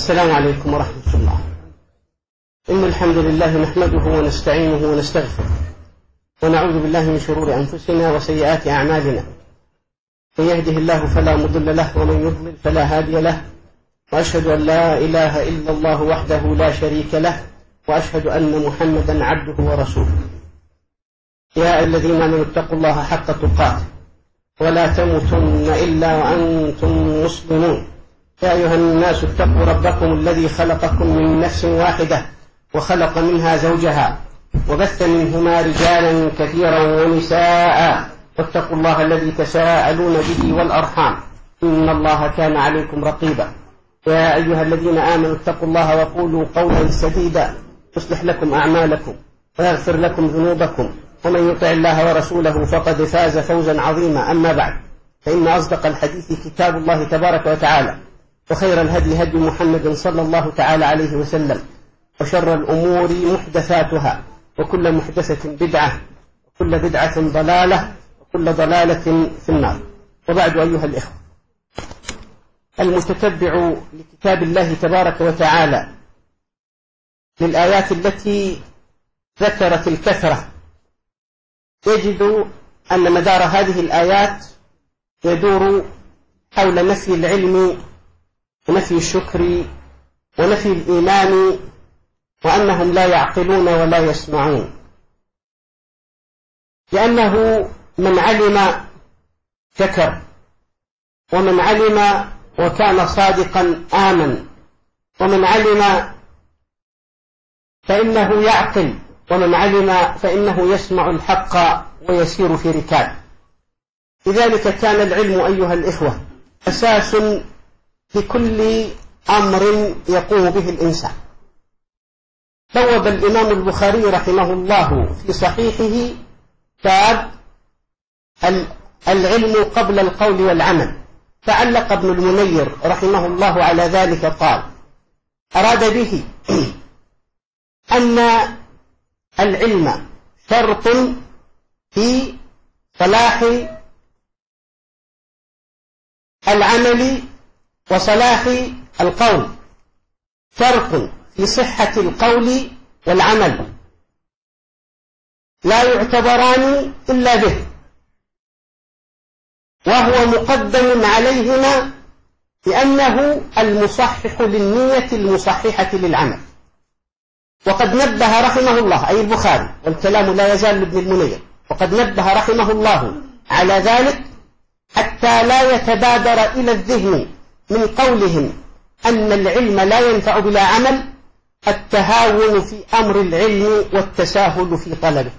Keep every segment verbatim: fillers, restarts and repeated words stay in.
السلام عليكم ورحمة الله. إن الحمد لله نحمده ونستعينه ونستغفره ونعوذ بالله من شرور أنفسنا وسيئات أعمالنا، من يهده الله فلا مضل له ومن يضلل فلا هادي له، وأشهد أن لا إله إلا الله وحده لا شريك له، وأشهد أن محمدا عبده ورسوله. يا الذين آمنوا اتقوا الله حق تقاته ولا تموتن إلا وأنتم مسلمون. يا أيها الناس اتقوا ربكم الذي خلقكم من نفس واحدة وخلق منها زوجها وبث منهما رجالا كثيرا ونساء، واتقوا الله الذي تساءلون به والأرحام إن الله كان عليكم رقيبا. يا أيها الذين آمنوا اتقوا الله وقولوا قولا سديدا يصلح لكم أعمالكم ويغفر لكم ذنوبكم، ومن يطع الله ورسوله فقد فاز فوزا عظيما. أما بعد، فإن أصدق الحديث كتاب الله تبارك وتعالى، وخير الهدي هدي محمد صلى الله تعالى عليه وسلم، وشر الأمور محدثاتها، وكل محدثة بدعة، وكل بدعة ضلالة، وكل ضلالة في النار. وبعد، أيها الإخوة، المتتبع لكتاب الله تبارك وتعالى للآيات التي ذكرت الكثرة يجد أن مدار هذه الآيات يدور حول نفي العلم ونفي الشكر ونفي الإيمان، وأنهم لا يعقلون ولا يسمعون، لأنه من علم شكر، ومن علم وكان صادقا آمن، ومن علم فإنه يعقل، ومن علم فإنه يسمع الحق ويسير في ركاب. لذلك كان العلم أيها الإخوة أساس لكل أمر يقوم به الإنسان. بوب الإمام البخاري رحمه الله في صحيحه باب العلم قبل القول والعمل، فعلق ابن المنير رحمه الله على ذلك قال: أراد به أن العلم شرط في صلاح العمل وصلاح القول، شرط في صحة القول والعمل، لا يعتبران إلا به، وهو مقدم عليهما لأنه المصحح للنية المصححة للعمل. وقد نبه رحمه الله، أي البخاري، والكلام لا يزال لابن المنير، وقد نبه رحمه الله على ذلك حتى لا يتبادر إلى الذهن من قولهم أن العلم لا ينفع بلا عمل التهاون في أمر العلم والتساهل في طلبه.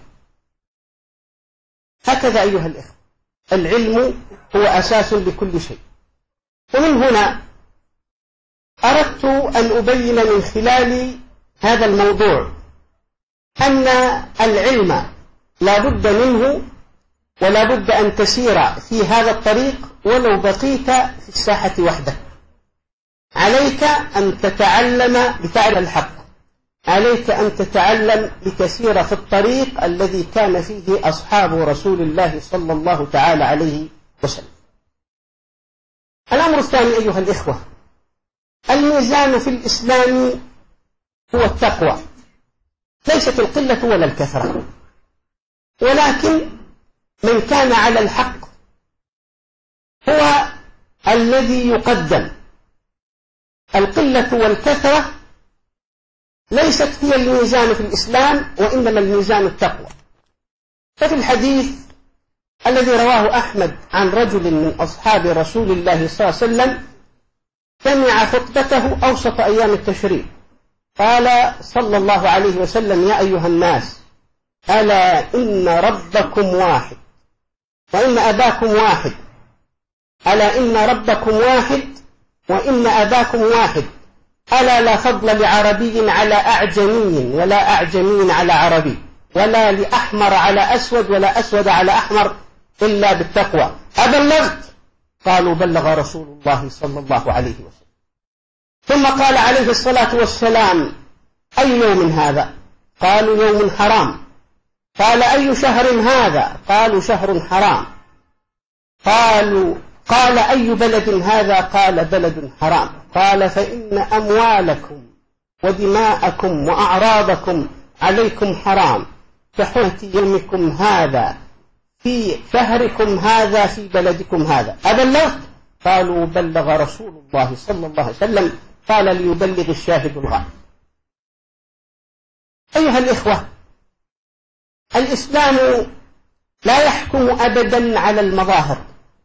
هكذا أيها الإخوة، العلم هو أساس لكل شيء. ومن هنا أردت أن أبين من خلال هذا الموضوع أن العلم لا بد منه، ولا بد أن تسير في هذا الطريق ولو بقيت في الساحة وحدك. عليك أن تتعلم بتعرف الحق، عليك أن تتعلم لتسير في الطريق الذي كان فيه أصحاب رسول الله صلى الله تعالى عليه وسلم. الأمر الثاني أيها الإخوة، الميزان في الإسلام هو التقوى، ليست القلة ولا الكثرة، ولكن من كان على الحق هو الذي يقدم. القلة والكثرة ليست هي الميزان في الإسلام، وإنما الميزان التقوى. ففي الحديث الذي رواه أحمد عن رجل من أصحاب رسول الله صلى الله عليه وسلم سمع خطبته أوسط أيام التشريق، قال صلى الله عليه وسلم: يا أيها الناس، ألا إن ربكم واحد وإن أباكم واحد، ألا إن ربكم واحد وإن أباكم واحد، ألا لا فضل لعربي على أعجمي ولا أعجمي على عربي، ولا لأحمر على أسود ولا أسود على أحمر إلا بالتقوى. أبلغت؟ قالوا: بلغ رسول الله صلى الله عليه وسلم. ثم قال عليه الصلاة والسلام: أي يوم هذا؟ قالوا: يوم حرام. قال: أي شهر هذا؟ قالوا: شهر حرام. قالوا قال أي بلد هذا؟ قال بلد حرام. قال فإن أموالكم ودماءكم وأعراضكم عليكم حرام كحرمة يومكم هذا في شهركم هذا في بلدكم هذا. أبلغت؟ قالوا بلغ رسول الله صلى الله عليه وسلم. قال ليبلغ الشاهد الغائب. أيها الإخوة، الإسلام لا يحكم أبدا على المظاهر.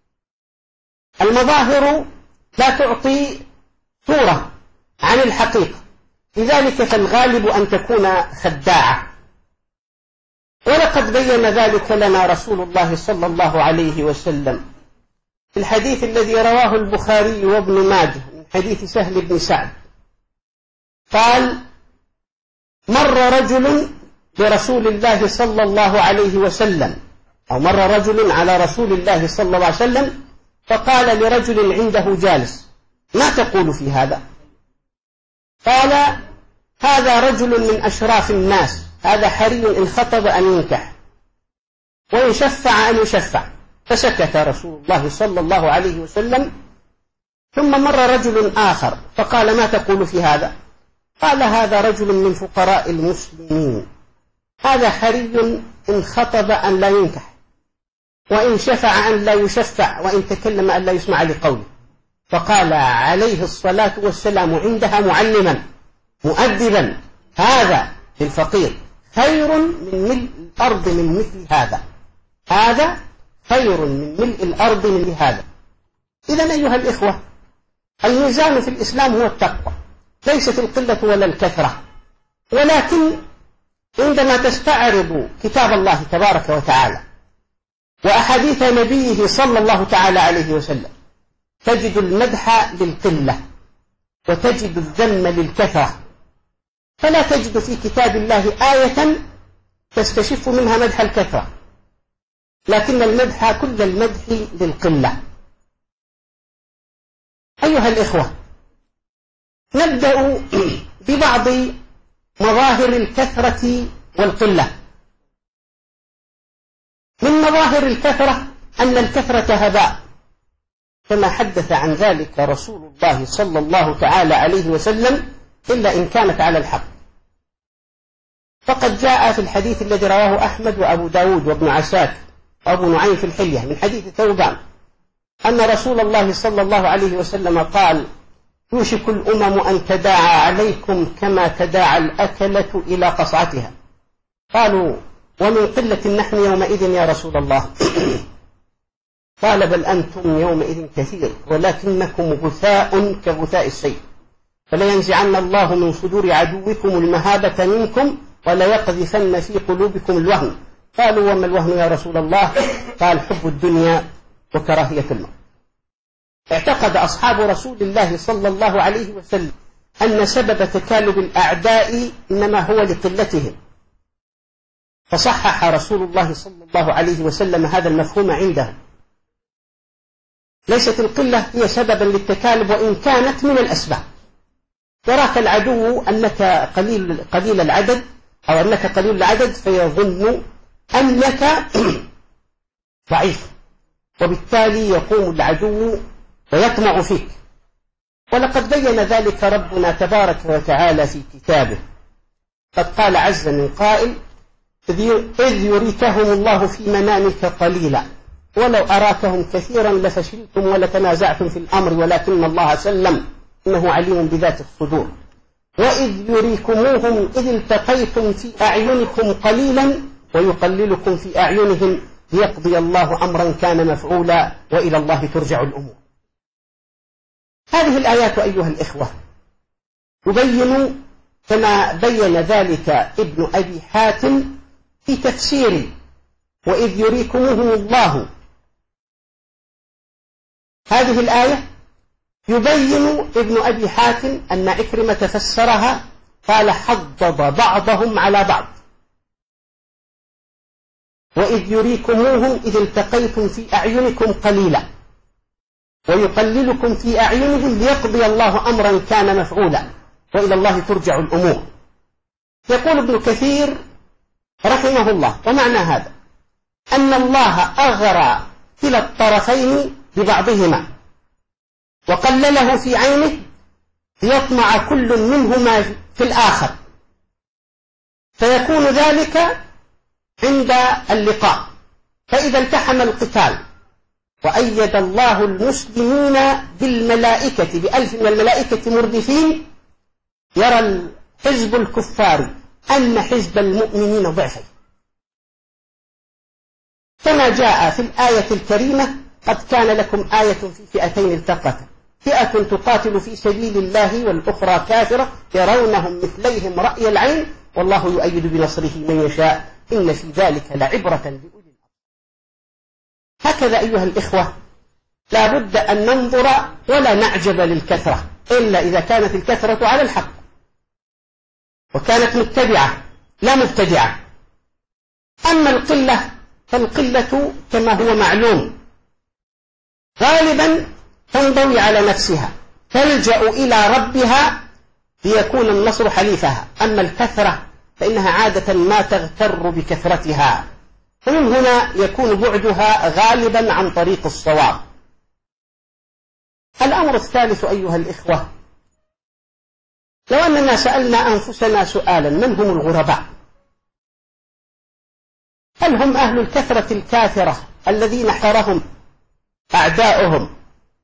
المظاهر لا تعطي صورة عن الحقيقة، لذلك فالغالب أن تكون خداعة. ولقد بين ذلك لنا رسول الله صلى الله عليه وسلم في الحديث الذي رواه البخاري وابن ماجه من حديث سهل بن سعد قال: مر رجل برسول الله صلى الله عليه وسلم، أو مر رجل على رسول الله صلى الله عليه وسلم فقال لرجل عنده جالس: ما تقول في هذا؟ قال: هذا رجل من أشراف الناس، هذا حري إن خطب أن ينكح وإن شفع أن يشفع. فسكت رسول الله صلى الله عليه وسلم. ثم مر رجل آخر فقال: ما تقول في هذا؟ قال: هذا رجل من فقراء المسلمين، هذا حري إن خطب أن لا ينكح وإن شفع أن لا يشفع وإن تكلم أن لا يسمع لقوله. فقال عليه الصلاة والسلام عندها معلما مؤدبا: هذا للفقير خير من ملء الأرض من مثل هذا، هذا خير من ملء الأرض من هذا. إذن أيها الإخوة، الميزان في الإسلام هو التقوى، ليست القلة ولا الكثرة. ولكن عندما تستعرض كتاب الله تبارك وتعالى وأحاديث نبيه صلى الله تعالى عليه وسلم تجد المدح للقلة وتجد الذم للكثرة، فلا تجد في كتاب الله آية تستشف منها مدح الكثرة، لكن المدح كل المدح للقلة. أيها الإخوة، نبدأ ببعض مظاهر الكثرة والقلة. من مظاهر الكثرة أن الكثرة هباء، كما حدث عن ذلك رسول الله صلى الله تعالى عليه وسلم، إلا إن كانت على الحق. فقد جاء في الحديث الذي رواه أحمد وأبو داود وابن عساكر وأبو نعيم في الحلية من حديث ثوبان أن رسول الله صلى الله عليه وسلم قال: يوشك الأمم أن تداعى عليكم كما تداعى الأكلة إلى قصعتها. قالوا: ومن قلة نحن يومئذ يا رسول الله؟ قال: بل أنتم يومئذ كثير ولكنكم غثاء كغثاء السيل، فلينزعن الله من صدور عدوكم المهابة منكم وليقذفن في قلوبكم الوهن. قالوا: وما الوهن يا رسول الله؟ قال: حب الدنيا وكراهية الموت. اعتقد أصحاب رسول الله صلى الله عليه وسلم أن سبب تكالب الأعداء إنما هو لقلتهم، فصحح رسول الله صلى الله عليه وسلم هذا المفهوم عنده. ليست القلة هي سببا للتكالب وإن كانت من الأسباب. يراك العدو أنك قليل, قليل العدد أو أنك قليل العدد فيظن أنك ضعيف، وبالتالي يقوم العدو ويطمع فيك. ولقد بين ذلك ربنا تبارك وتعالى في كتابه، قد قال عز من قائل: إذ يريكهم الله في منامك قليلا ولو أراكهم كثيرا لفشلتم ولتنازعتم في الأمر ولكن الله سلم إنه عليم بذات الصدور. وإذ يريكموهم إذ التقيتم في أعينكم قليلا ويقللكم في أعينهم ليقضي الله أمرا كان مفعولا وإلى الله ترجع الأمور. هذه الآيات أيها الإخوة تبين كما بين ذلك ابن أبي حاتم في تفسير وإذ يريكمهم الله. هذه الآية يبين ابن أبي حاتم أن عكرمة فسرها قال: حضض بعضهم على بعض، وإذ يريكموهم إذ التقيتم في أعينكم قليلا ويقللكم في أعينهم ليقضي الله أمرا كان مفعولا وإلى الله ترجع الأمور. يقول ابن كثير رحمه الله: ومعنى هذا أن الله أغرى كلا الطرفين ببعضهما وقلله في عينه ليطمع كل منهما في الآخر، فيكون ذلك عند اللقاء. فإذا التحم القتال وأيد الله المسلمين بالملائكة بألف من الملائكة مردفين، يرى حزب الكفار أن حزب المؤمنين ضعفين، كما جاء في الآية الكريمة: قد كان لكم آية في فئتين التقتا، فئة تقاتل في سبيل الله والأخرى كافرة يرونهم مثليهم رأي العين والله يؤيد بنصره من يشاء إن في ذلك لعبرة لأولي الألباب. هكذا أيها الإخوة لا بد أن ننظر ولا نعجب للكثرة إلا إذا كانت الكثرة على الحق وكانت متبعة لا مبتدعة. أما القلة فالقلة كما هو معلوم غالبا تنضوي على نفسها، تلجأ إلى ربها ليكون النصر حليفها. أما الكثرة فإنها عادة ما تغتر بكثرتها، ومن هنا يكون بعدها غالبا عن طريق الصواب. الأمر الثالث أيها الإخوة، لو أننا سألنا أنفسنا سؤالا: من هم الغرباء؟ هل هم أهل الكثرة الكاثرة الذين حرهم أعداؤهم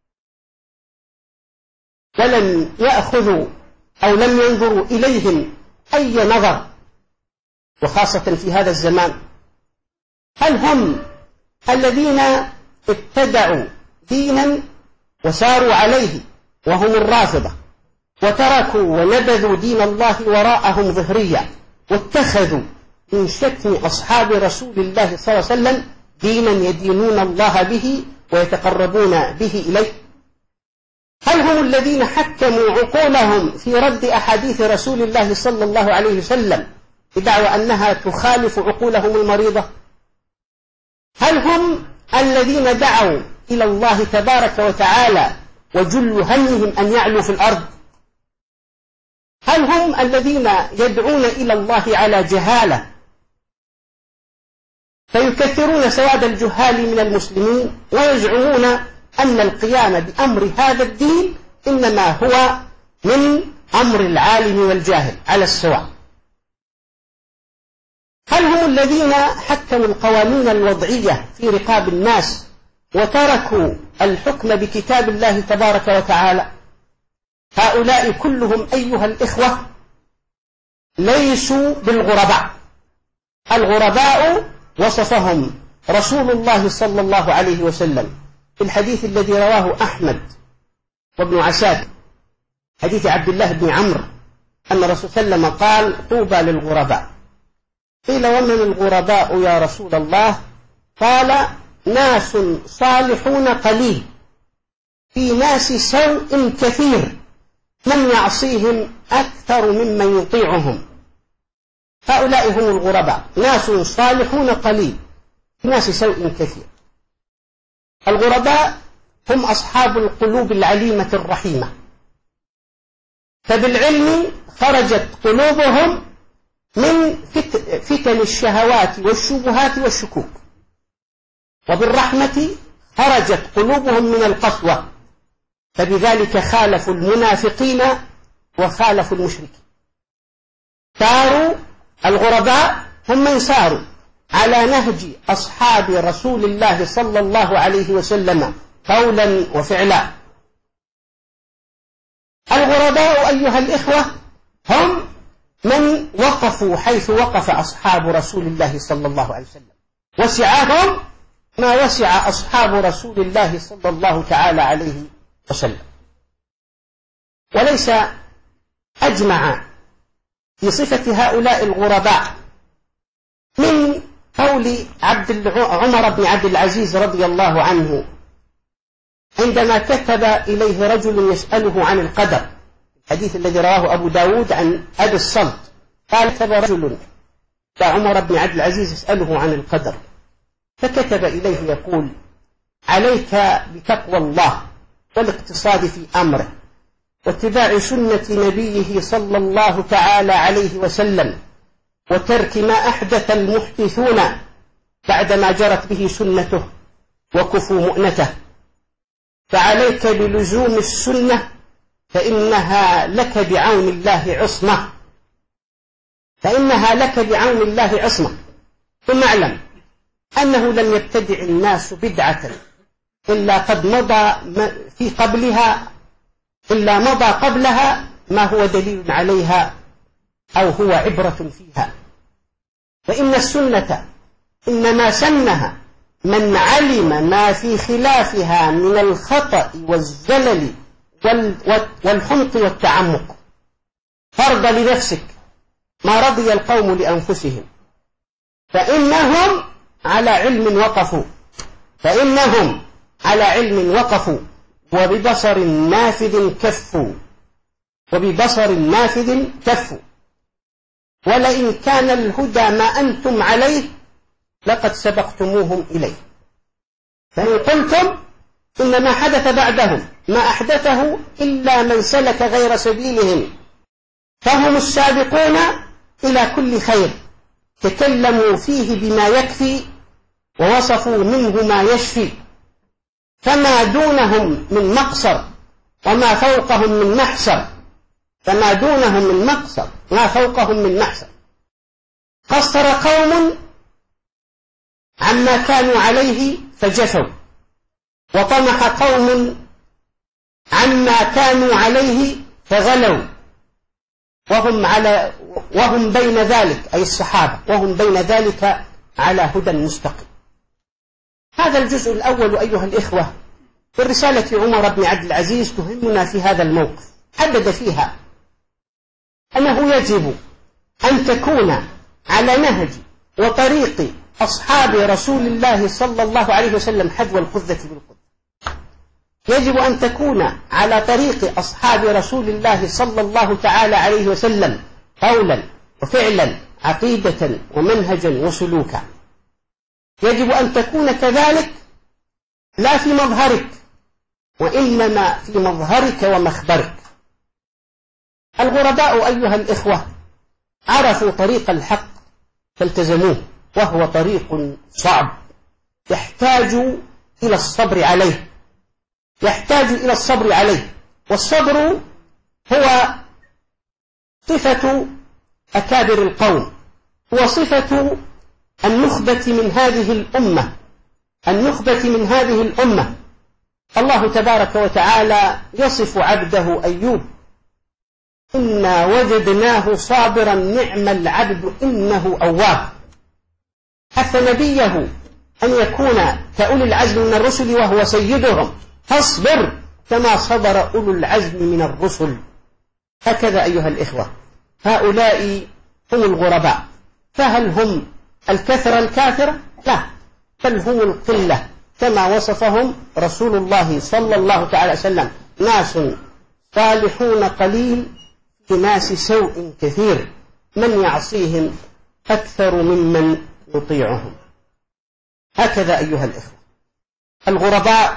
ولم يأخذوا أو لم ينظروا إليهم أي نظر، وخاصة في هذا الزمان؟ هل هم الذين ابتدعوا دينا وساروا عليه وهم الرافضة، وتركوا ونبذوا دين الله وراءهم ظهريا، واتخذوا من شتم أصحاب رسول الله صلى الله عليه وسلم دينا يدينون الله به ويتقربون به إليه؟ هل هم الذين حكموا عقولهم في رد أحاديث رسول الله صلى الله عليه وسلم بدعوى أنها تخالف عقولهم المريضة؟ هل هم الذين دعوا إلى الله تبارك وتعالى وجل همهم أن يعلوا في الأرض؟ هل هم الذين يدعون إلى الله على جهالة فيكثرون سواد الجهال من المسلمين ويزعمون أن القيام بأمر هذا الدين إنما هو من أمر العالم والجاهل على السواء؟ هل هم الذين حكموا القوانين الوضعية في رقاب الناس وتركوا الحكم بكتاب الله تبارك وتعالى؟ هؤلاء كلهم أيها الإخوة ليسوا بالغرباء. الغرباء وصفهم رسول الله صلى الله عليه وسلم في الحديث الذي رواه أحمد وابن عساكر، حديث عبد الله بن عمرو، أن الرسول صلى الله عليه وسلم قال: طوبى للغرباء. قيل: ومن الغرباء يا رسول الله؟ قال: ناس صالحون قليل في ناس سوء كثير من يعصيهم أكثر ممن يطيعهم. هؤلاء هم الغرباء، ناس صالحون قليل في ناس سوء كثير. الغرباء هم أصحاب القلوب العليمة الرحيمة، فبالعلم خرجت قلوبهم من فتن الشهوات والشبهات والشكوك، وبالرحمة خرجت قلوبهم من القسوة، فبذلك خالفوا المنافقين وخالفوا المشركين. ساروا الغرباء هم من ساروا على نهج أصحاب رسول الله صلى الله عليه وسلم قولا وفعلا. الغرباء أيها الإخوة هم من وقفوا حيث وقف أصحاب رسول الله صلى الله عليه وسلم، وسعهم ما وسع أصحاب رسول الله صلى الله تعالى عليه وسلم. وليس أجمع في صفة هؤلاء الغرباء من قول عبد عمر بن عبد العزيز رضي الله عنه عندما كتب إليه رجل يسأله عن القدر، الحديث الذي رواه أبو داود عن أبي الصلت، قال: كتب رجل عمر بن عبد العزيز يسأله عن القدر، فكتب إليه يقول: عليك بتقوى الله والاقتصاد في أمره واتباع سنة نبيه صلى الله تعالى عليه وسلم، وترك ما أحدث المحدثون بعدما جرت به سنته وكفوا مؤنته. فعليك بلزوم السنة فإنها لك بعون الله عصمة فإنها لك بعون الله عصمة ثم اعلم أنه لم يبتدع الناس بدعة إلا قد مضى في قبلها إلا مضى قبلها ما هو دليل عليها أو هو عبرة فيها. فإن السنة إنما سنها من علم ما في خلافها من الخطأ والزلل والحمق والتعمق. فرض لنفسك ما رضي القوم لأنفسهم فإنهم على علم وقفوا فإنهم على علم وقفوا وببصر نافذ كفوا وببصر نافذ كفوا ولئن كان الهدى ما أنتم عليه لقد سبقتموهم إليه. فإن قلتم إن ما حدث بعدهم ما أحدثه إلا من سلك غير سبيلهم فهم السابقون إلى كل خير تكلموا فيه بما يكفي ووصفوا منه ما يشفي فما دونهم من مقصر وما فوقهم من محسر فما دونهم من مقصر ما فوقهم من محسر. قصر قوم عما كانوا عليه فجفوا وطمح قوم عما كانوا عليه فغلوا وهم على وهم بين ذلك أي الصحابة وهم بين ذلك على هدى مستقيم. هذا الجزء الأول أيها الإخوة في رسالة عمر بن عبد العزيز تهمنا في هذا الموقف. حدد فيها أنه يجب أن تكون على نهج وطريق أصحاب رسول الله صلى الله عليه وسلم حذو القذة بالقذة. يجب أن تكون على طريق أصحاب رسول الله صلى الله تعالى عليه وسلم قولا وفعلا عقيدة ومنهجا وسلوكا. يجب أن تكون كذلك لا في مظهرك وإنما في مظهرك ومخبرك. الغرباء أيها الإخوة عرفوا طريق الحق فالتزموه وهو طريق صعب يحتاج إلى الصبر عليه يحتاج إلى الصبر عليه والصبر هو صفة أكابر القوم هو صفة النخبة من هذه الأمة النخبة من هذه الأمة. الله تبارك وتعالى يصف عبده أيوب إنا وجدناه صابرا نعم العبد إنه أواب. حث نبيه أن يكون كأولي العزم من الرسل وهو سيدهم فاصبر كما صبر أولو العزم من الرسل. هكذا أيها الإخوة هؤلاء هم الغرباء. فهل هم الكثرة الكاثرة؟ لا، بل هم القلة كما وصفهم رسول الله صلى الله تعالى وسلم ناس صالحون قليل في ناس سوء كثير من يعصيهم أكثر ممن يطيعهم. هكذا أيها الإخوة الغرباء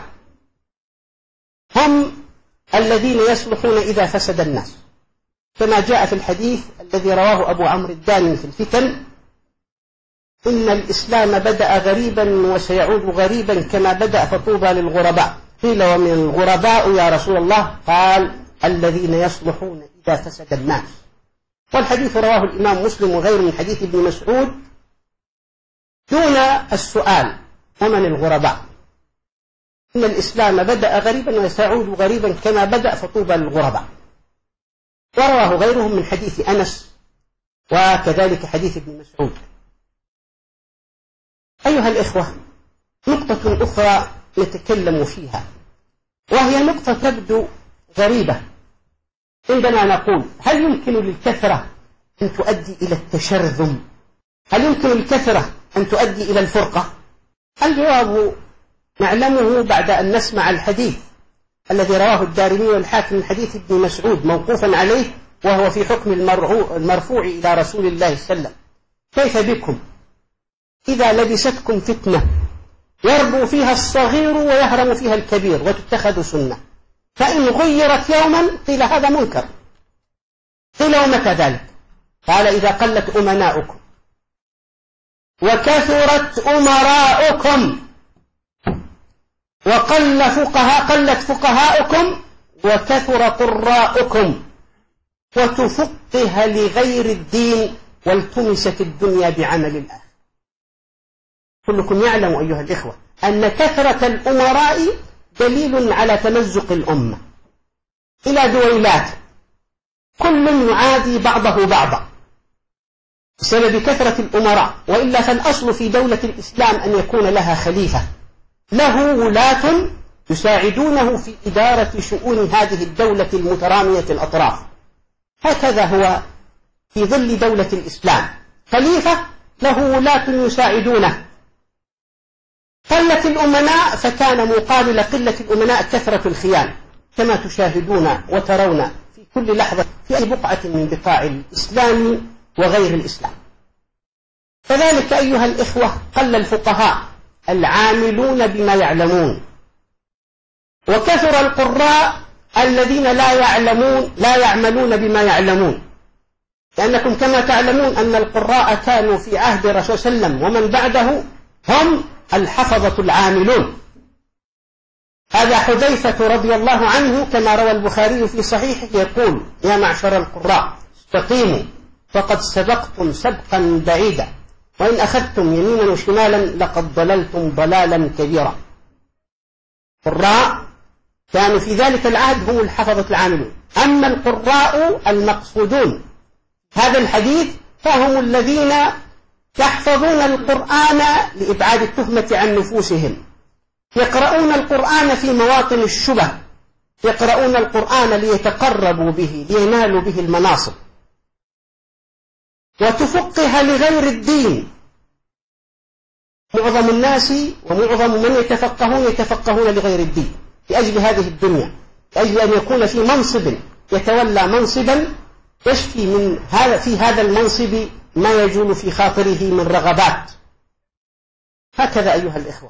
هم الذين يصلحون إذا فسد الناس كما جاء في الحديث الذي رواه أبو عمرو الداني في الفتن إن الإسلام بدأ غريبا وسيعود غريبا كما بدأ فطوبى للغرباء. قيل ومن الغرباء يا رسول الله؟ قال الذين يصلحون إذا فسد الناس. والحديث رواه الإمام مسلم وغيره من حديث ابن مسعود دون السؤال ومن الغرباء. إن الإسلام بدأ غريبا وسيعود غريبا كما بدأ فطوبى للغرباء. ورواه غيرهم من حديث أنس وكذلك حديث ابن مسعود. أيها الإخوة نقطة أخرى نتكلم فيها وهي نقطة تبدو غريبة عندما نقول هل يمكن للكثرة أن تؤدي إلى التشرذم؟ هل يمكن للكثرة أن تؤدي إلى الفرقة؟ الجواب نعلمه بعد أن نسمع الحديث الذي رواه الدارمي والحاكم من حديث ابن مسعود موقوفا عليه وهو في حكم المرفوع إلى رسول الله صلى الله عليه وسلم. كيف بكم إذا لبستكم فتنة يربو فيها الصغير ويهرم فيها الكبير وتتخذ سنة فإن غيرت يوما قيل هذا منكر. قيل ومتى ذلك؟ قال إذا قلت أمناؤكم وكثرت أمراؤكم وقل فقهاء قلت فقهاؤكم وكثر قراءكم وتفقه لغير الدين والتمست الدنيا بعمل الآخر. كلكم يعلم أيها الإخوة أن كثرة الأمراء دليل على تمزق الأمة إلى دويلات، كل يعادي بعضه بعضا بسبب كثرة الأمراء، وإلا فالأصل في دولة الإسلام أن يكون لها خليفة له ولاة يساعدونه في إدارة شؤون هذه الدولة المترامية الأطراف. هكذا هو في ظل دولة الإسلام، خليفة له ولاة يساعدونه. قلة الأمناء فكان مقابل قلة الأمناء كثرة الخيانة، كما تشاهدون وترون في كل لحظة في أي بقعة من بقاع الإسلام وغير الإسلام. كذلك أيها الإخوة قل الفقهاء العاملون بما يعلمون، وكثر القراء الذين لا يعلمون لا يعملون بما يعلمون، لأنكم كما تعلمون أن القراء كانوا في عهد الرسول صلى الله عليه وسلم ومن بعده هم الحفظة العاملون. هذا حذيفة رضي الله عنه كما روى البخاري في صحيحه يقول: يا معشر القراء استقيموا فقد سبقتم سبقا بعيدا، وإن أخذتم يمينا وشمالا لقد ضللتم ضلالا كبيرا. القراء كانوا في ذلك العهد هم الحفظة العاملون. أما القراء المقصودون هذا الحديث فهم الذين يحفظون القرآن لإبعاد التهمة عن نفوسهم، يقرؤون القرآن في مواطن الشبه، يقرؤون القرآن ليتقربوا به لينالوا به المناصب. وتفقه لغير الدين، معظم الناس ومعظم من يتفقهون يتفقهون لغير الدين لأجل هذه الدنيا، لأجل أن يكون في منصب يتولى منصبا يشفي من هذا في هذا المنصب ما يجول في خاطره من رغبات. هكذا أيها الإخوة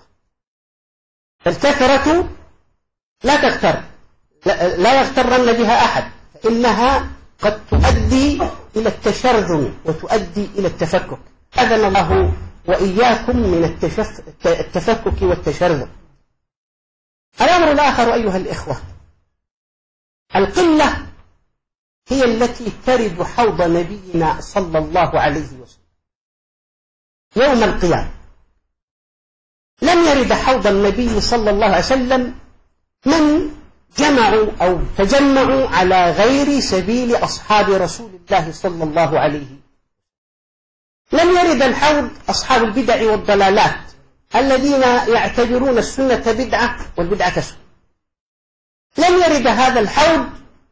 الكثرة لا تغتر، لا, لا يغترن بها أحد، فإنها قد تؤدي إلى التشرذم وتؤدي إلى التفكك. أذن الله وإياكم من التشف... التفكك والتشرذم. الأمر الآخر أيها الإخوة القلة هي التي ترد حوض نبينا صلى الله عليه وسلم يوم القيامة. لم يرد حوض النبي صلى الله عليه وسلم من جمعوا أو تجمعوا على غير سبيل أصحاب رسول الله صلى الله عليه وسلم. لم يرد الحوض أصحاب البدع والضلالات الذين يعتبرون السنة بدعة والبدعة سنة. لم يرد هذا الحوض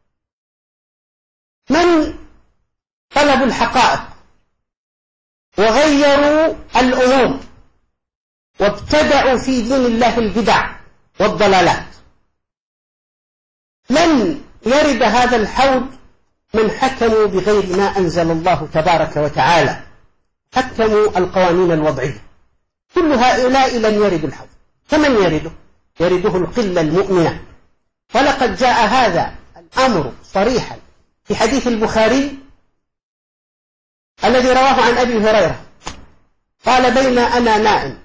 من طلبوا الحقائق وغيروا الأمور وابتدعوا في دين الله البدع والضلالات. لن يرد هذا الحوض من حكموا بغير ما أنزل الله تبارك وتعالى، حكموا القوانين الوضعية. كل هؤلاء لن يردوا الحوض. فمن يرده؟ يرده القلة المؤمنة. ولقد جاء هذا الأمر صريحا في حديث البخاري الذي رواه عن أبي هريرة قال: بين أنا نائم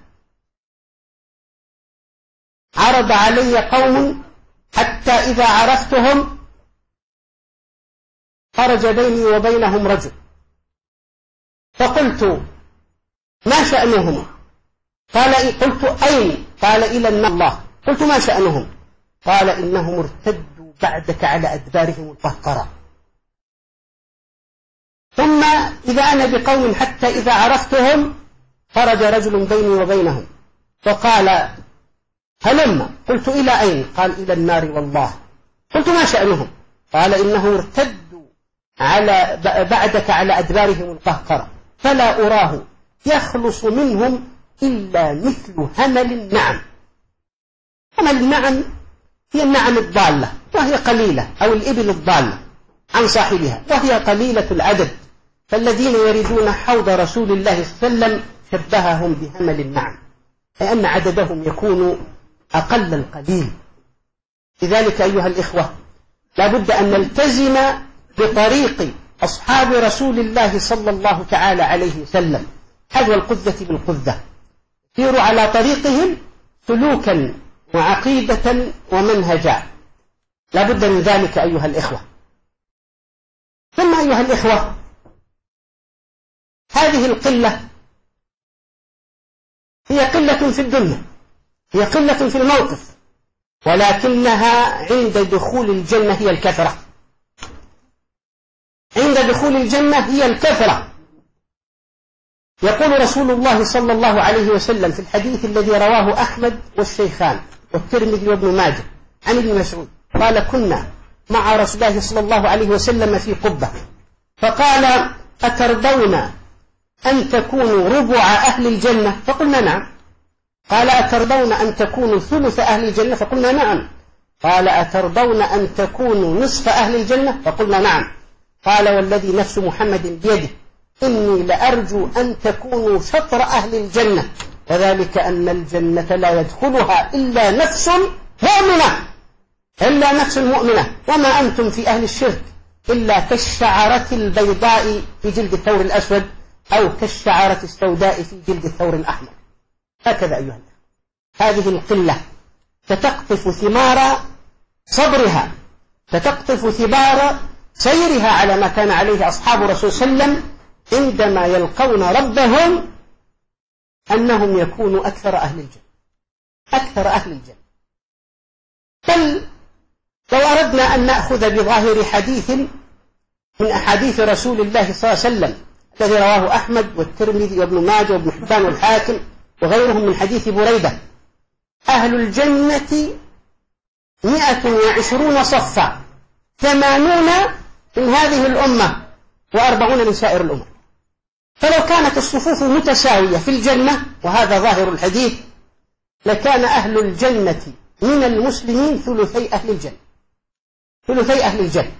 عرض علي قوم حتى إذا عرفتهم خرج بيني وبينهم رجل، فقلت: ما شأنهم؟ قال: قلت: أين؟ قال: إلى الله. قلت: ما شأنهم؟ قال: إنهم ارتدوا بعدك على أدبارهم القهقرة. ثم إذا أنا بقوم حتى إذا عرفتهم خرج رجل بيني وبينهم فقال: هلما. قلت: إلى أين؟ قال: إلى النار والله. قلت: ما شأنهم؟ قال: إنهم ارتدوا على بعدك على أدبارهم القهقرة، فلا أراه يخلص منهم إلا مثل همل النعم. همل النعم هي النعم الضالة، وهي قليلة، أو الإبل الضالة عن صاحبها، وهي قليلة العدد. فالذين يردون حوض رسول الله صلى الله عليه وسلم شبههم بهمل النعم، لأن عددهم يكون أقل القليل. لذلك أيها الإخوة لا بد أن نلتزم بطريق أصحاب رسول الله صلى الله تعالى عليه وسلم، حذو القذة بالقذة، سيروا على طريقهم سلوكا وعقيدة ومنهجا، لا بد من ذلك أيها الإخوة. ثم أيها الإخوة، هذه القلة هي قلة في الدنيا، هي قلة في الموقف، ولكنها عند دخول الجنة هي الكثرة. عند دخول الجنة هي الكثرة. يقول رسول الله صلى الله عليه وسلم في الحديث الذي رواه أحمد والشيخان والترمذي وابن ماجه عن ابن مسعود قال: كنا مع رسول الله صلى الله عليه وسلم في قبة، فقال: أترضون أن تكونوا ربع أهل الجنة؟ فقلنا نعم. قال: أترضون أن تكونوا ثلث أهل الجنة؟ فقلنا نعم. قال: أترضون أن تكونوا نصف أهل الجنة؟ فقلنا نعم. قال: والذي نفس محمد بيده إني لأرجو أن تكونوا شطر أهل الجنة، وذلك أن الجنة لا يدخلها إلا نفس مؤمنة، إلا نفس مؤمنة، وما أنتم في أهل الشرك إلا كالشعرة البيضاء في جلد الثور الأسود، أو كالشعرة السوداء في جلد الثور الأحمر. هكذا أيها الناس، هذه القلة ستقطف ثمار صبرها، ستقطف ثمار سيرها على ما كان عليه أصحاب رسول صلى الله عليه وسلم عندما يلقون ربهم، أنهم يكونوا أكثر أهل الجنة، أكثر أهل الجنة. بل لو أردنا أن نأخذ بظاهر حديث من أحاديث رسول الله صلى الله عليه وسلم الذي رواه أحمد والترمذي وابن ماجه وابن حبان والحاكم وغيرهم من حديث بريدة: أهل الجنة مئة وعشرون صفا، ثمانون من هذه الأمة وأربعون من سائر الأمم. فلو كانت الصفوف متساوية في الجنة، وهذا ظاهر الحديث، لكان أهل الجنة من المسلمين ثلثي أهل الجنة، ثلثي أهل الجنة.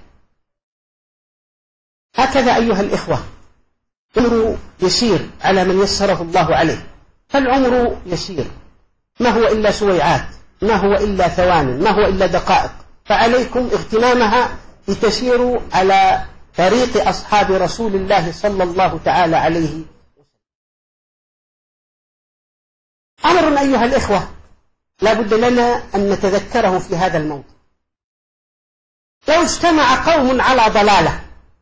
هكذا أيها الإخوة، العمر يسير على من يسره الله عليه، فالعمر يسير، ما هو إلا سويعات، ما هو إلا ثوان، ما هو إلا دقائق، فعليكم اغتنامها لتسيروا على طريق أصحاب رسول الله صلى الله تعالى عليه وسلم. أمر أيها الإخوة لا بد لنا أن نتذكره في هذا الموضوع. لو اجتمع قوم على ضلالة،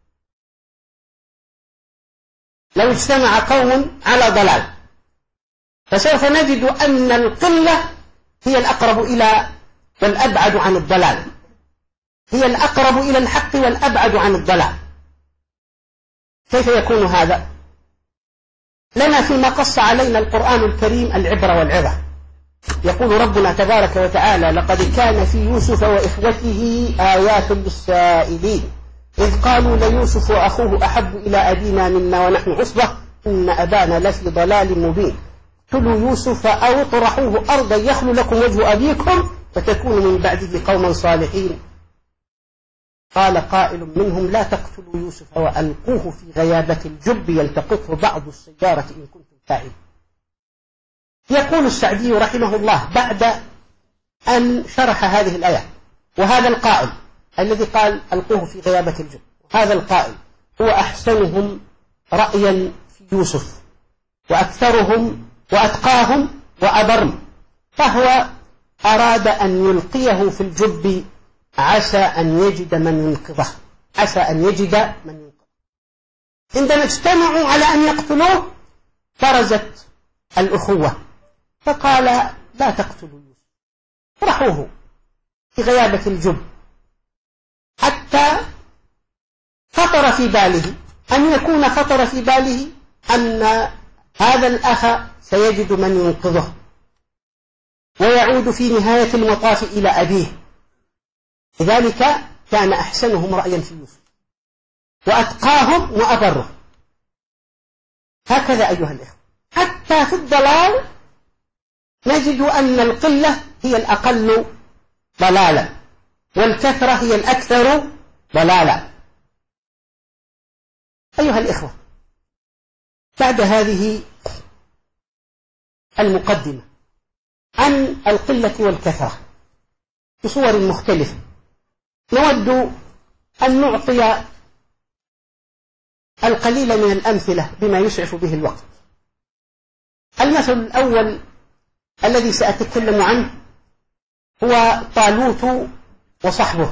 لو اجتمع قوم على ضلال، فسوف نجد أن القلة هي الأقرب إلى والأبعد عن الضلال، هي الأقرب إلى الحق والأبعد عن الضلال. كيف يكون هذا؟ لنا فيما قص علينا القرآن الكريم العبرة والعظة. يقول ربنا تبارك وتعالى: لقد كان في يوسف وإخوته آيات للسائلين إذ قالوا ليوسف وأخوه أحب إلى أبينا منا ونحن عصبة إن أبانا لفي ضلال مبين اقتلوا يوسف أو اطرحوه أرضا يخل لكم وجه أبيكم فتكونوا من بعده قوما صالحين. قال قائل منهم: لا تقتلوا يوسف وألقوه في غيابة الجب يلتقطه بعض السيارة إن كنتم فاعلين. يقول السعدي رحمه الله بعد أن شرح هذه الآيات: وهذا القائل الذي قال ألقوه في غيابة الجب، هذا القائل هو أحسنهم رأيا في يوسف وأكثرهم وأتقاهم وأبرم، فهو أراد أن يلقيه في الجب عسى أن يجد من ينقذه، عسى أن يجد من ينقذه. عندما اجتمعوا على أن يقتلوه برزت الأخوة، فقال: لا تقتلوا يوسف، اطرحوه في غيابة الجب، حتى خطر في باله أن يكون خطر في باله أن هذا الأخ سيجد من ينقذه ويعود في نهاية المطاف إلى أبيه. لذلك كان أحسنهم رأيا في يوسف وأتقاهم وأبره. هكذا أيها الإخوة، حتى في الضلال نجد أن القلة هي الأقل ضلالا والكثرة هي الأكثر ضلالا. أيها الإخوة، بعد هذه المقدمة عن القلة والكثرة بصور مختلفة، نود أن نعطي القليل من الأمثلة بما يسعف به الوقت. المثل الأول الذي سأتكلم عنه هو طالوت وصحبه.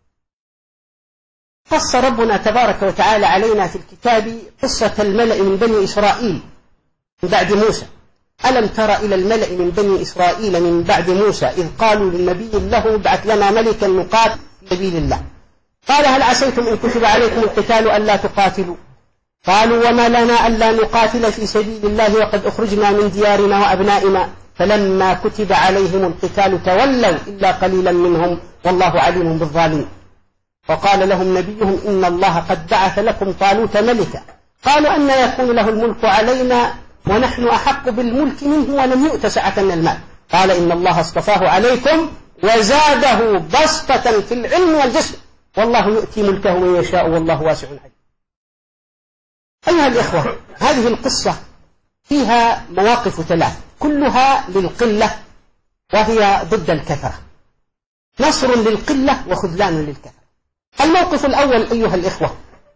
قص ربنا تبارك وتعالى علينا في الكتاب قصة الملأ من بني إسرائيل من بعد موسى. ألم تر إلى الملأ من بني إسرائيل من بعد موسى إذ قالوا للنبي له ابعث لنا ملكا نقاتل في سبيل الله قال هل عسيتم إن كتب عليكم القتال ألا تقاتلوا قالوا وما لنا ألا نقاتل في سبيل الله وقد أخرجنا من ديارنا وأبنائنا فلما كتب عليهم القتال تولوا إلا قليلا منهم والله عليم بالظالمين. وقال لهم نبيهم إن الله قد بعث لكم طالوت ملكا قالوا أن يكون له الملك علينا ونحن أحق بالملك منه ولم يؤت سعة من المال قال إن الله اصطفاه عليكم وزاده بسطة في العلم والجسم والله يؤتي ملكه من يشاء والله واسع عليم. أيها الإخوة، هذه القصة فيها مواقف ثلاث كلها للقلة وهي ضد الكثرة، نصر للقلة وخذلان للكثرة. الموقف الأول أيها الإخوة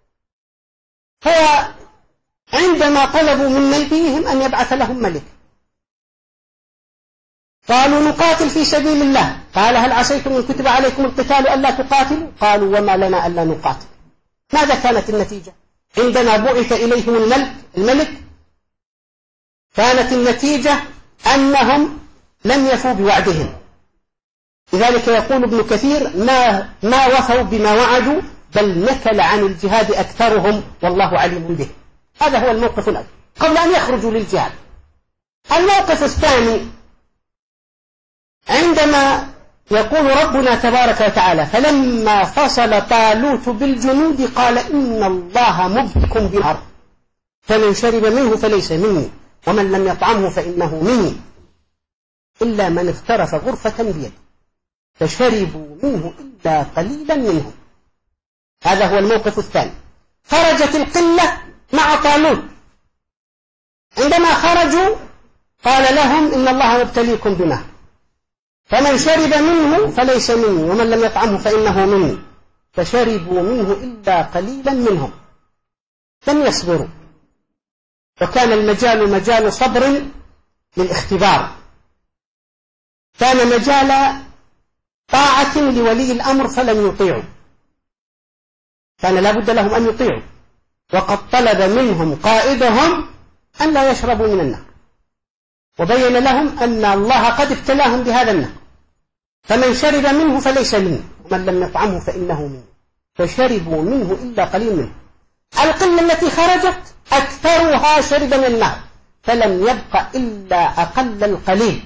هو عندما طلبوا من نبيهم أن يبعث لهم ملك قالوا نقاتل في سبيل الله قال هل عسيتم إن كتب عليكم القتال ألا تقاتلوا قالوا وما لنا ألا نقاتل. ماذا كانت النتيجة عندما بعث إليهم الملك الملك كانت النتيجة أنهم لم يفوا بوعدهم. لذلك يقول ابن كثير ما, ما وفوا بما وعدوا بل نكل عن الجهاد أكثرهم والله عليم به. هذا هو الموقف الأول قبل أن يخرجوا للجهاد. الموقف الثاني عندما يقول ربنا تبارك وتعالى فلما فصل طالوت بالجنود قال إن الله مبتليكم بنهر فمن شرب منه فليس مني ومن لم يطعمه فإنه مني إلا من اغترف غرفة بيده فشربوا منه إلا قليلا منهم. هذا هو الموقف الثاني. خرجت القلة مع طالوت، عندما خرجوا قال لهم إن الله مبتليكم بنهر فمن شرب منه فليس مني ومن لم يطعمه فإنه مني فشربوا منه إلا قليلا منهم. لم يصبروا وكان المجال مجال صبر للاختبار، كان مجال طاعة لولي الأمر فلم يطيعوا، كان لا بد لهم أن يطيعوا. وقد طلب منهم قائدهم أن لا يشربوا من النهر وبين لهم أن الله قد ابتلاهم بهذا النهر فمن شرب منه فليس مني ومن لم يطعمه فإنه مني فشربوا منه إلا قليل منه. القلة التي خرجت أكثرها شرب من النهر فلم يبق إلا أقل القليل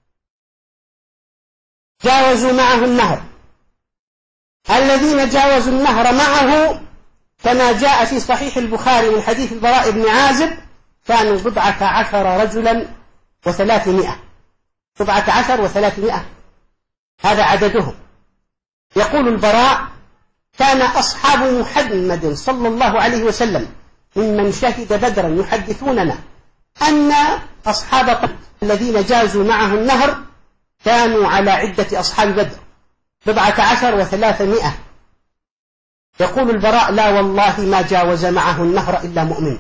جاوزوا معه النهر. الذين جاوزوا النهر معه كما جاء في صحيح البخاري من حديث البراء بن عازب كانوا بضعة عشر رجلا وثلاثمائة بضعة عشر وثلاثمائة هذا عددهم. يقول البراء كان أصحاب محمد صلى الله عليه وسلم ممن شهد بدرا يحدثوننا أن أصحاب الذين جازوا معه النهر كانوا على عدة أصحاب بدر بضعة عشر وثلاثمائة. يقول البراء لا والله ما جاوز معه النهر إلا مؤمن.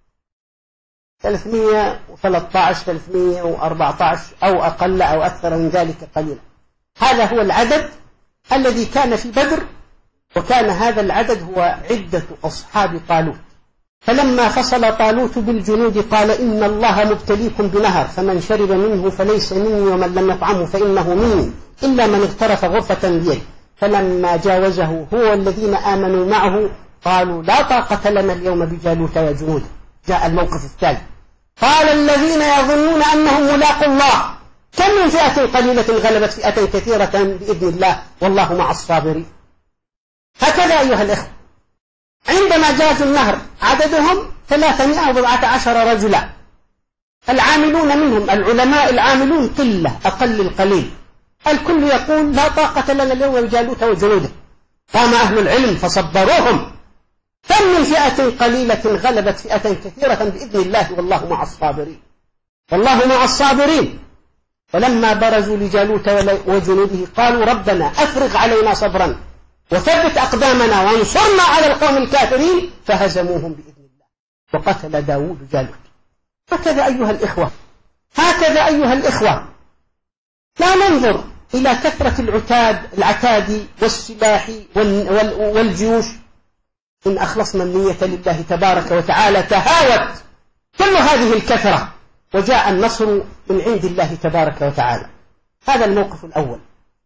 ثلاثمائة وثلاثة عشر ثلاثمائة وأربعة عشر أو أقل أو أكثر من ذلك قليلا. هذا هو العدد الذي كان في بدر وكان هذا العدد هو عدة أصحاب طالوت. فلما فصل طالوت بالجنود قال إن الله مبتليكم بنهر فمن شرب منه فليس مني ومن لم يطعمه فإنه مني إلا من اغترف غرفة بيده فلما جاوزه هو الذين آمنوا معه قالوا لا طاقة لنا اليوم بجالوت وجنوده. جاء الموقف الثالث قال الذين يظنون أنهم ملاقوا الله كم من فئة قليلة غلبت فئة كثيرة بإذن الله والله مع الصابرين. هكذا أيها الإخوة عندما جاءت النهر عددهم ثلاثمائة وبضعة عشر رجلا، العاملون منهم العلماء العاملون قلة أقل القليل، الكل يقول لا طاقة لنا اليوم بجالوت وجنوده. قام أهل العلم فصبروهم كم من فئة قليلة غلبت فئة كثيرة بإذن الله والله مع الصابرين والله مع الصابرين. فلما برزوا لجالوت وجنوده قالوا ربنا أفرغ علينا صبرا وثبت أقدامنا وانصرنا على القوم الكافرين فهزموهم بإذن الله وقتل داود جالوت. هكذا أيها الإخوة هكذا أيها الإخوة لا ننظر إلى كثرة العتاد العتاد والسلاح والجيوش، إن أخلصنا النية لله تبارك وتعالى تهاوت كل هذه الكثرة وجاء النصر من عند الله تبارك وتعالى. هذا الموقف الأول،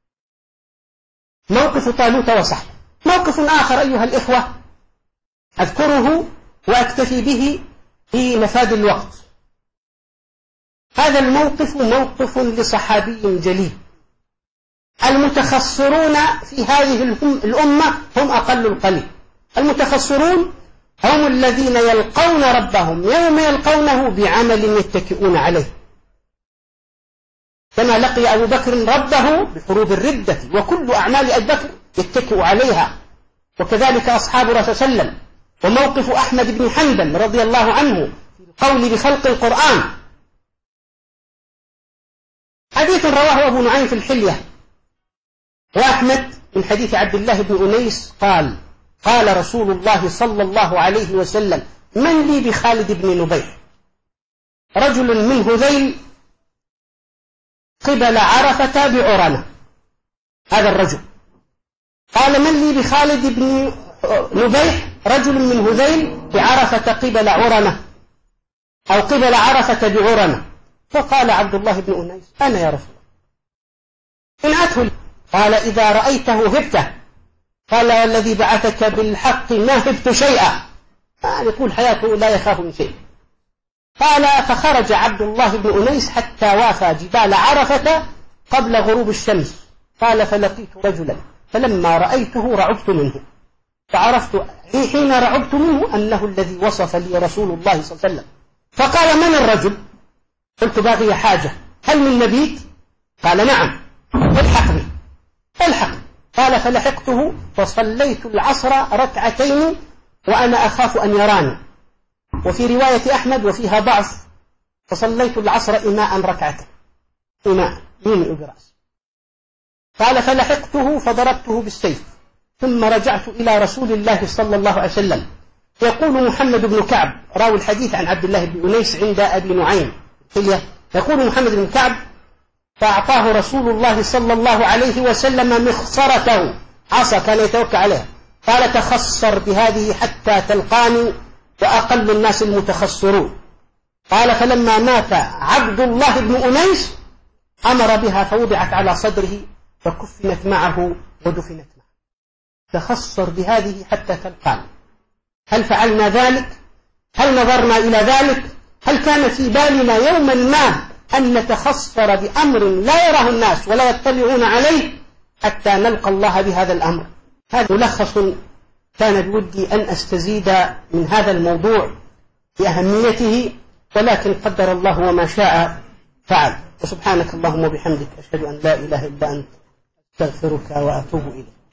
موقف طالوت وصحبه. موقف آخر أيها الإخوة أذكره وأكتفي به في مفاد الوقت. هذا الموقف موقف لصحابي جليل. المتخصرون في هذه الأمة هم أقل القليل. المتخصرون هم الذين يلقون ربهم يوم يلقونه بعمل يتكئون عليه، كما لقي أبو بكر ربه بحروب الردة، وكل أعمال أبي بكر يتكئ عليها، وكذلك أصحاب رسول صلى الله عليه وسلم. وموقف أحمد بن حنبل رضي الله عنه في القول بخلق القرآن. حديث رواه أبو نعيم في الحلية وأحمد من حديث عبد الله بن أنيس قال: قال رسول الله صلى الله عليه وسلم: من لي بخالد بن نبيح؟ رجل من هذيل قبل عرفة بعرنة. هذا الرجل قال: من لي بخالد بن نبيح؟ رجل من هذيل بعرفة قبل عرنة أو قبل عرفة بعرنة. فقال عبد الله بن أنيس: أنا يا رسول الله. إن أته. قال: إذا رأيته هبته. قال: والذي بعثك بالحق ما هبت شيئا. يعني طول حياته لا يخاف من شيء. قال: فخرج عبد الله بن أنيس حتى وافى جبال عرفة قبل غروب الشمس. قال: فلقيت رجلا فلما رأيته رعبت منه، فعرفت حين رعبت منه أنه الذي وصف لي رسول الله صلى الله عليه وسلم. فقال: من الرجل؟ قلت: باغي حاجة، هل من مبيت؟ قال: نعم. الحقني الحقني. قال: فلحقته فصليت العصر ركعتين وأنا أخاف أن يراني. وفي رواية أحمد وفيها ضعف: فصليت العصر إماء ركعتين، إماء ينئ برأسي. قال: فلحقته فضربته بالسيف، ثم رجعت إلى رسول الله صلى الله عليه وسلم. يقول محمد بن كعب راوي الحديث عن عبد الله بن أنيس عند أبي نعيم، يقول محمد بن كعب: فأعطاه رسول الله صلى الله عليه وسلم مخصرته، عصا كان يتوكل عليها. قال: تخصر بهذه حتى تلقاني، وأقل الناس المتخصرون. قال: فلما مات عبد الله بن أنيس أمر بها فوضعت على صدره فكفنت معه ودفنت معه. تخصر بهذه حتى تلقاني. هل فعلنا ذلك؟ هل نظرنا إلى ذلك؟ هل كان في بالنا يوما ما أن نتخصر بأمر لا يراه الناس ولا يطلعون عليه حتى نلقى الله بهذا الأمر؟ هذا ملخص كان بودي أن أستزيد من هذا الموضوع بأهميته، ولكن قدر الله وما شاء فعل. وسبحانك اللهم وبحمدك أشهد أن لا إله إلا أنت أستغفرك وأتوب إليك.